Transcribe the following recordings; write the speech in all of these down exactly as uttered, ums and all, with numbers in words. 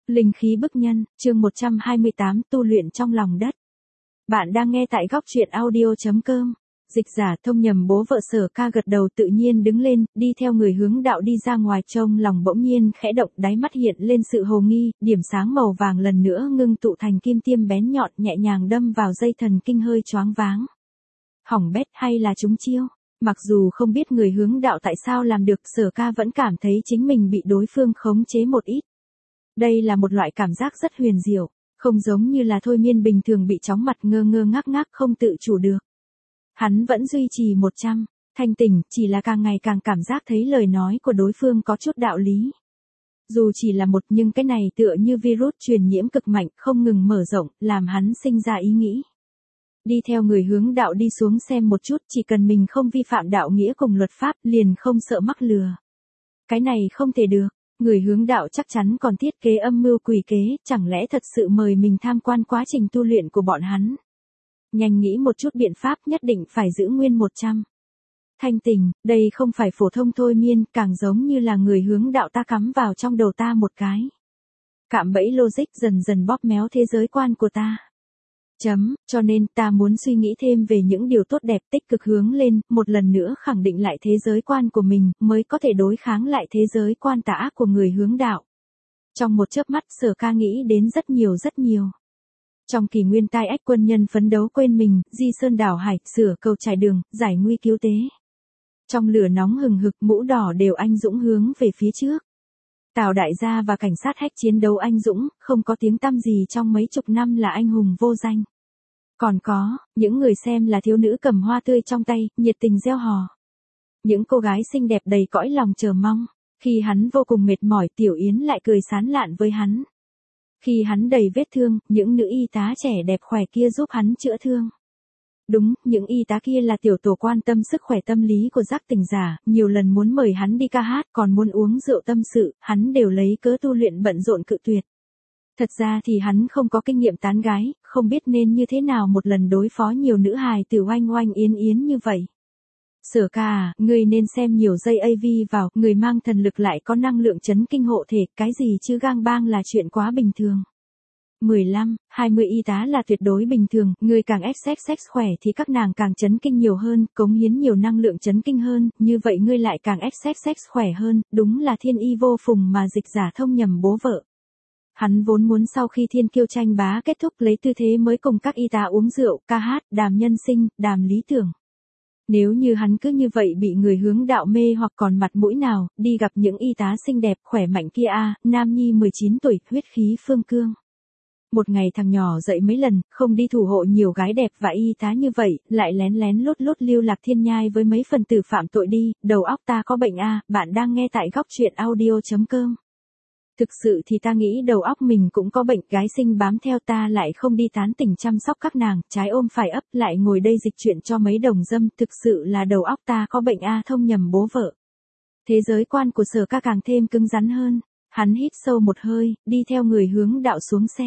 Linh khí bức nhân, chương một trăm hai mươi tám, tu luyện trong lòng đất. Bạn đang nghe tại góc truyện audio.com. Dịch giả thông nhầm bố vợ Sở Ca gật đầu tự nhiên đứng lên, đi theo người hướng đạo đi ra ngoài, trông lòng bỗng nhiên khẽ động, đáy mắt hiện lên sự hồ nghi, điểm sáng màu vàng lần nữa ngưng tụ thành kim tiêm bén nhọn nhẹ nhàng đâm vào dây thần kinh hơi choáng váng. Hỏng bét, hay là trúng chiêu? Mặc dù không biết người hướng đạo tại sao làm được, Sở Ca vẫn cảm thấy chính mình bị đối phương khống chế một ít. Đây là một loại cảm giác rất huyền diệu, không giống như là thôi miên bình thường bị chóng mặt ngơ ngơ ngác ngác không tự chủ được. Hắn vẫn duy trì một trăm, thanh tỉnh, chỉ là càng ngày càng cảm giác thấy lời nói của đối phương có chút đạo lý. Dù chỉ là một nhưng cái này tựa như virus truyền nhiễm cực mạnh không ngừng mở rộng, làm hắn sinh ra ý nghĩ. Đi theo người hướng đạo đi xuống xem một chút, chỉ cần mình không vi phạm đạo nghĩa cùng luật pháp liền không sợ mắc lừa. Cái này không thể được. Người hướng đạo chắc chắn còn thiết kế âm mưu quỷ kế, chẳng lẽ thật sự mời mình tham quan quá trình tu luyện của bọn hắn. Nhanh nghĩ một chút biện pháp, nhất định phải giữ nguyên một trăm. Thanh tình, đây không phải phổ thông thôi miên, càng giống như là người hướng đạo ta cắm vào trong đầu ta một cái. Cạm bẫy logic dần dần bóp méo thế giới quan của ta. Chấm, cho nên ta muốn suy nghĩ thêm về những điều tốt đẹp, tích cực hướng lên, một lần nữa khẳng định lại thế giới quan của mình, mới có thể đối kháng lại thế giới quan tà ác của người hướng đạo. Trong một chớp mắt, Sở Ca nghĩ đến rất nhiều rất nhiều. Trong kỷ nguyên tai ách, quân nhân phấn đấu quên mình, di sơn đảo hải, sửa cầu trải đường, giải nguy cứu tế. Trong lửa nóng hừng hực, mũ đỏ đều anh dũng hướng về phía trước. Tào đại gia và cảnh sát Hách chiến đấu anh dũng, không có tiếng tăm gì trong mấy chục năm là anh hùng vô danh. Còn có, những người xem là thiếu nữ cầm hoa tươi trong tay, nhiệt tình reo hò. Những cô gái xinh đẹp đầy cõi lòng chờ mong. Khi hắn vô cùng mệt mỏi, Tiểu Yến lại cười sán lạn với hắn. Khi hắn đầy vết thương, những nữ y tá trẻ đẹp khỏe kia giúp hắn chữa thương. Đúng, những y tá kia là tiểu tổ quan tâm sức khỏe tâm lý của giác tỉnh giả, nhiều lần muốn mời hắn đi ca hát, còn muốn uống rượu tâm sự, hắn đều lấy cớ tu luyện bận rộn cự tuyệt. Thật ra thì hắn không có kinh nghiệm tán gái, không biết nên như thế nào một lần đối phó nhiều nữ hài tử oanh oanh yến yến như vậy. Sở Ca à, ngươi nên xem nhiều dây a vê vào, người mang thần lực lại có năng lượng chấn kinh hộ thể, cái gì chứ gang bang là chuyện quá bình thường. mười lăm, hai mươi y tá là tuyệt đối bình thường, người càng ép sex sex khỏe thì các nàng càng chấn kinh nhiều hơn, cống hiến nhiều năng lượng chấn kinh hơn, như vậy ngươi lại càng ép sex sex khỏe hơn, đúng là thiên y vô phùng mà dịch giả thông nhầm bố vợ. Hắn vốn muốn sau khi thiên kiêu tranh bá kết thúc lấy tư thế mới cùng các y tá uống rượu, ca hát, đàm nhân sinh, đàm lý tưởng. Nếu như hắn cứ như vậy bị người hướng đạo mê hoặc còn mặt mũi nào, đi gặp những y tá xinh đẹp, khỏe mạnh kia a, nam nhi mười chín tuổi, huyết khí phương cương. Một ngày thằng nhỏ dậy mấy lần, không đi thủ hộ nhiều gái đẹp và y tá như vậy, lại lén lén lút lút lưu lạc thiên nhai với mấy phần tử phạm tội đi, đầu óc ta có bệnh a, bạn đang nghe tại góc truyện audio.com. Thực sự thì ta nghĩ đầu óc mình cũng có bệnh, gái sinh bám theo ta lại không đi tán tỉnh chăm sóc các nàng, trái ôm phải ấp lại ngồi đây dịch chuyện cho mấy đồng dâm, thực sự là đầu óc ta có bệnh a, thông nhầm bố vợ. Thế giới quan của Sở Ca càng thêm cứng rắn hơn, hắn hít sâu một hơi, đi theo người hướng đạo xuống xe.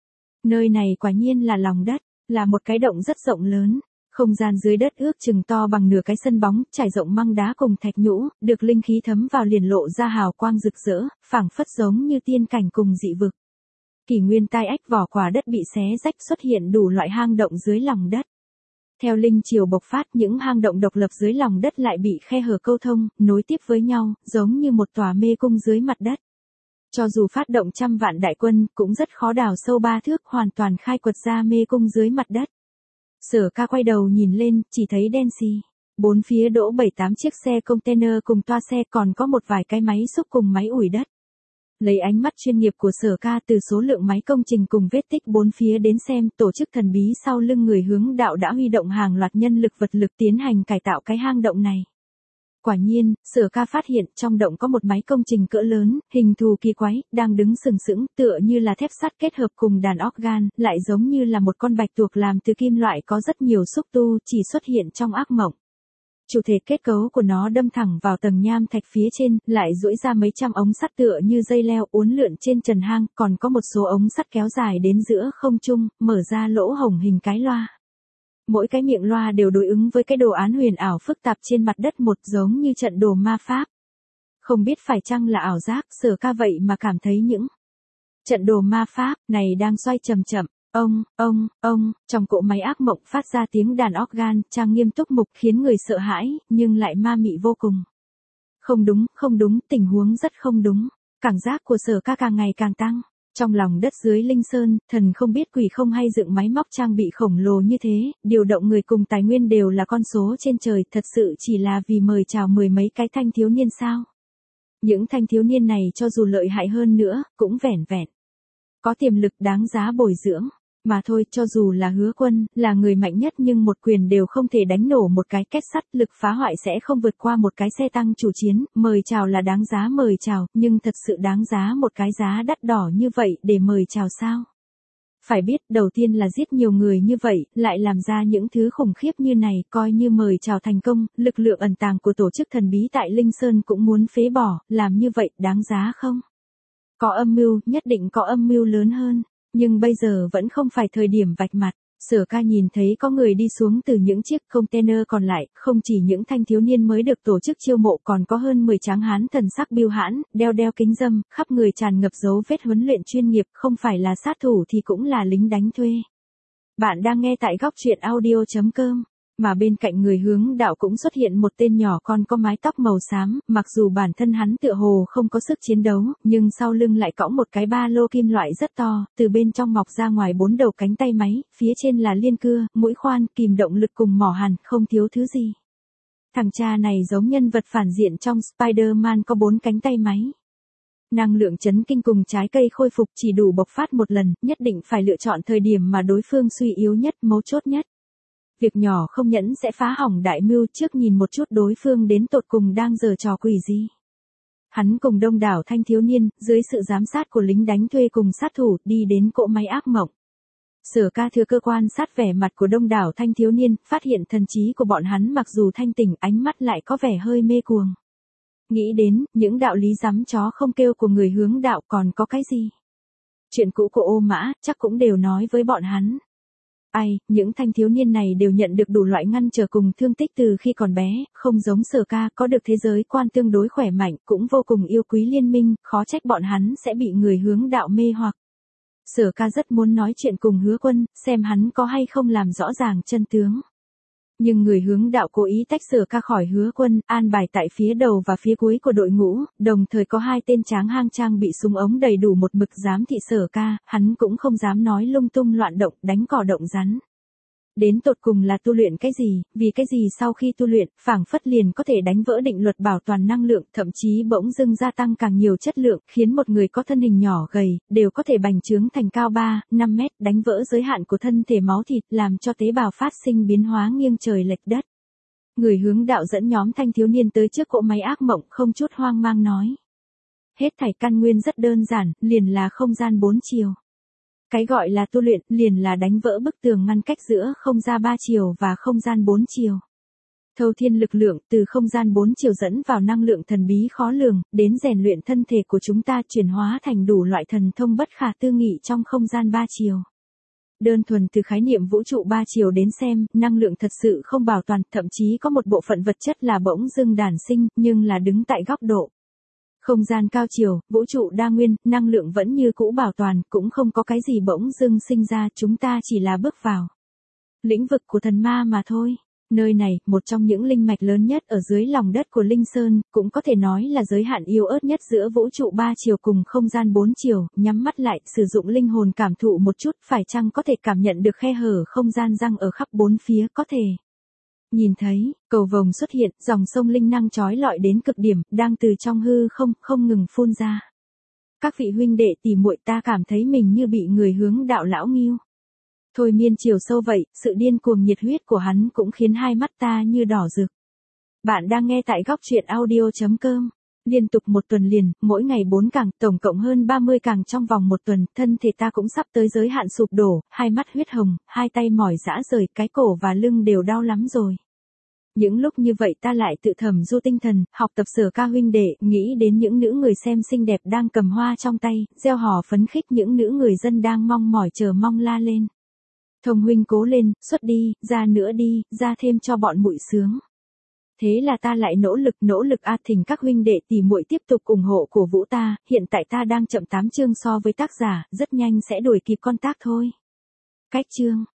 Nơi này quả nhiên là lòng đất, là một cái động rất rộng lớn. Không gian dưới đất ước chừng to bằng nửa cái sân bóng, trải rộng măng đá cùng thạch nhũ, được linh khí thấm vào liền lộ ra hào quang rực rỡ, phảng phất giống như tiên cảnh cùng dị vực. Kỷ nguyên tai ách, vỏ quả đất bị xé rách, xuất hiện đủ loại hang động dưới lòng đất. Theo linh triều bộc phát, những hang động độc lập dưới lòng đất lại bị khe hở câu thông, nối tiếp với nhau, giống như một tòa mê cung dưới mặt đất. Cho dù phát động trăm vạn đại quân, cũng rất khó đào sâu ba thước, hoàn toàn khai quật ra mê cung dưới mặt đất. Sở Ca quay đầu nhìn lên, chỉ thấy đen xì. Bốn phía đỗ bảy tám chiếc xe container cùng toa xe, còn có một vài cái máy xúc cùng máy ủi đất. Lấy ánh mắt chuyên nghiệp của Sở Ca từ số lượng máy công trình cùng vết tích bốn phía đến xem, tổ chức thần bí sau lưng người hướng đạo đã huy động hàng loạt nhân lực vật lực tiến hành cải tạo cái hang động này. Quả nhiên, Sở Ca phát hiện trong động có một máy công trình cỡ lớn, hình thù kỳ quái, đang đứng sừng sững, tựa như là thép sắt kết hợp cùng đàn organ, lại giống như là một con bạch tuộc làm từ kim loại có rất nhiều xúc tu, chỉ xuất hiện trong ác mộng. Chủ thể kết cấu của nó đâm thẳng vào tầng nham thạch phía trên, lại duỗi ra mấy trăm ống sắt tựa như dây leo uốn lượn trên trần hang, còn có một số ống sắt kéo dài đến giữa không trung, mở ra lỗ hổng hình cái loa. Mỗi cái miệng loa đều đối ứng với cái đồ án huyền ảo phức tạp trên mặt đất, một giống như trận đồ ma pháp. Không biết phải chăng là ảo giác, Sở Ca vậy mà cảm thấy những Trận đồ ma pháp này đang xoay chậm chậm. Ông, ông, ông, trong cỗ máy ác mộng phát ra tiếng đàn organ, trang nghiêm túc mục khiến người sợ hãi, nhưng lại ma mị vô cùng. Không đúng, không đúng, tình huống rất không đúng. Cảm giác của Sở Ca càng ngày càng tăng. Trong lòng đất dưới Linh Sơn, thần không biết quỷ không hay dựng máy móc trang bị khổng lồ như thế, điều động người cùng tài nguyên đều là con số trên trời, thật sự chỉ là vì mời chào mười mấy cái thanh thiếu niên sao? Những thanh thiếu niên này cho dù lợi hại hơn nữa, cũng vẻn vẹn. Có tiềm lực đáng giá bồi dưỡng. Mà thôi, cho dù là Hứa Quân, là người mạnh nhất nhưng một quyền đều không thể đánh nổ một cái két sắt, lực phá hoại sẽ không vượt qua một cái xe tăng chủ chiến, mời chào là đáng giá mời chào, nhưng thật sự đáng giá một cái giá đắt đỏ như vậy để mời chào sao? Phải biết, đầu tiên là giết nhiều người như vậy, lại làm ra những thứ khủng khiếp như này, coi như mời chào thành công, lực lượng ẩn tàng của tổ chức thần bí tại Linh Sơn cũng muốn phế bỏ, làm như vậy đáng giá không? Có âm mưu, nhất định có âm mưu lớn hơn. Nhưng bây giờ vẫn không phải thời điểm vạch mặt. Sở Ca nhìn thấy có người đi xuống từ những chiếc container còn lại, không chỉ những thanh thiếu niên mới được tổ chức chiêu mộ còn có hơn mười tráng hán thần sắc biêu hãn, đeo đeo kính râm, khắp người tràn ngập dấu vết huấn luyện chuyên nghiệp, không phải là sát thủ thì cũng là lính đánh thuê. Bạn đang nghe tại góc truyện audio chấm com. Mà bên cạnh người hướng đạo cũng xuất hiện một tên nhỏ con có mái tóc màu xám, mặc dù bản thân hắn tựa hồ không có sức chiến đấu, nhưng sau lưng lại cõng một cái ba lô kim loại rất to, từ bên trong mọc ra ngoài bốn đầu cánh tay máy, phía trên là liên cưa, mũi khoan, kìm động lực cùng mỏ hàn, không thiếu thứ gì. Thằng cha này giống nhân vật phản diện trong Spider-Man có bốn cánh tay máy. Năng lượng chấn kinh cùng trái cây khôi phục chỉ đủ bộc phát một lần, nhất định phải lựa chọn thời điểm mà đối phương suy yếu nhất, mấu chốt nhất. Việc nhỏ không nhẫn sẽ phá hỏng đại mưu, trước nhìn một chút đối phương đến tột cùng đang giở trò quỷ gì. Hắn cùng đông đảo thanh thiếu niên, dưới sự giám sát của lính đánh thuê cùng sát thủ, đi đến cỗ máy ác mộng. Sở Ca thừa cơ quan sát vẻ mặt của đông đảo thanh thiếu niên, phát hiện thần trí của bọn hắn mặc dù thanh tỉnh, ánh mắt lại có vẻ hơi mê cuồng. Nghĩ đến, những đạo lý dám chó không kêu của người hướng đạo còn có cái gì. Chuyện cũ của Ô Mã, chắc cũng đều nói với bọn hắn. Ai, những thanh thiếu niên này đều nhận được đủ loại ngăn trở cùng thương tích từ khi còn bé, không giống Sở Ca có được thế giới quan tương đối khỏe mạnh, cũng vô cùng yêu quý liên minh, khó trách bọn hắn sẽ bị người hướng đạo mê hoặc. Sở Ca rất muốn nói chuyện cùng Hứa Quân, xem hắn có hay không làm rõ ràng chân tướng. Nhưng người hướng đạo cố ý tách Sở Ca khỏi Hứa Quân, an bài tại phía đầu và phía cuối của đội ngũ, đồng thời có hai tên tráng hang trang bị súng ống đầy đủ một mực giám thị Sở Ca, hắn cũng không dám nói lung tung loạn động, đánh cỏ động rắn. Đến tột cùng là tu luyện cái gì, vì cái gì sau khi tu luyện, phảng phất liền có thể đánh vỡ định luật bảo toàn năng lượng, thậm chí bỗng dưng gia tăng càng nhiều chất lượng, khiến một người có thân hình nhỏ gầy, đều có thể bành trướng thành cao ba, năm mét, đánh vỡ giới hạn của thân thể máu thịt, làm cho tế bào phát sinh biến hóa nghiêng trời lệch đất. Người hướng đạo dẫn nhóm thanh thiếu niên tới trước cỗ máy ác mộng, không chút hoang mang nói. Hết thảy căn nguyên rất đơn giản, liền là không gian bốn chiều. Cái gọi là tu luyện, liền là đánh vỡ bức tường ngăn cách giữa không gian ba chiều và không gian bốn chiều. Thâu thiên lực lượng từ không gian bốn chiều dẫn vào năng lượng thần bí khó lường, đến rèn luyện thân thể của chúng ta chuyển hóa thành đủ loại thần thông bất khả tư nghị trong không gian ba chiều. Đơn thuần từ khái niệm vũ trụ ba chiều đến xem, năng lượng thật sự không bảo toàn, thậm chí có một bộ phận vật chất là bỗng dưng đản sinh, nhưng là đứng tại góc độ. Không gian cao chiều, vũ trụ đa nguyên, năng lượng vẫn như cũ bảo toàn, cũng không có cái gì bỗng dưng sinh ra, chúng ta chỉ là bước vào lĩnh vực của thần ma mà thôi. Nơi này, một trong những linh mạch lớn nhất ở dưới lòng đất của Linh Sơn, cũng có thể nói là giới hạn yếu ớt nhất giữa vũ trụ ba chiều cùng không gian bốn chiều, nhắm mắt lại, sử dụng linh hồn cảm thụ một chút, phải chăng có thể cảm nhận được khe hở không gian răng ở khắp bốn phía, có thể. Nhìn thấy, cầu vồng xuất hiện, dòng sông linh năng chói lọi đến cực điểm, đang từ trong hư không, không ngừng phun ra. Các vị huynh đệ tỷ muội, ta cảm thấy mình như bị người hướng đạo lão nghiêu thôi miên chiều sâu vậy, sự điên cuồng nhiệt huyết của hắn cũng khiến hai mắt ta như đỏ rực. Bạn đang nghe tại góc truyện audio chấm com. Liên tục một tuần liền, mỗi ngày bốn càng, tổng cộng hơn ba mươi càng trong vòng một tuần, thân thể ta cũng sắp tới giới hạn sụp đổ, hai mắt huyết hồng, hai tay mỏi rã rời, cái cổ và lưng đều đau lắm rồi. Những lúc như vậy ta lại tự thầm du tinh thần, học tập Sở Ca huynh đệ, nghĩ đến những nữ người xem xinh đẹp đang cầm hoa trong tay, reo hò phấn khích, những nữ người dân đang mong mỏi chờ mong la lên. Thông huynh cố lên, xuất đi, ra nữa đi, ra thêm cho bọn muội sướng. Thế là ta lại nỗ lực nỗ lực a thỉnh các huynh đệ tỷ muội tiếp tục ủng hộ cổ vũ ta, hiện tại ta đang chậm tám chương so với tác giả, rất nhanh sẽ đuổi kịp con tác thôi. Cách chương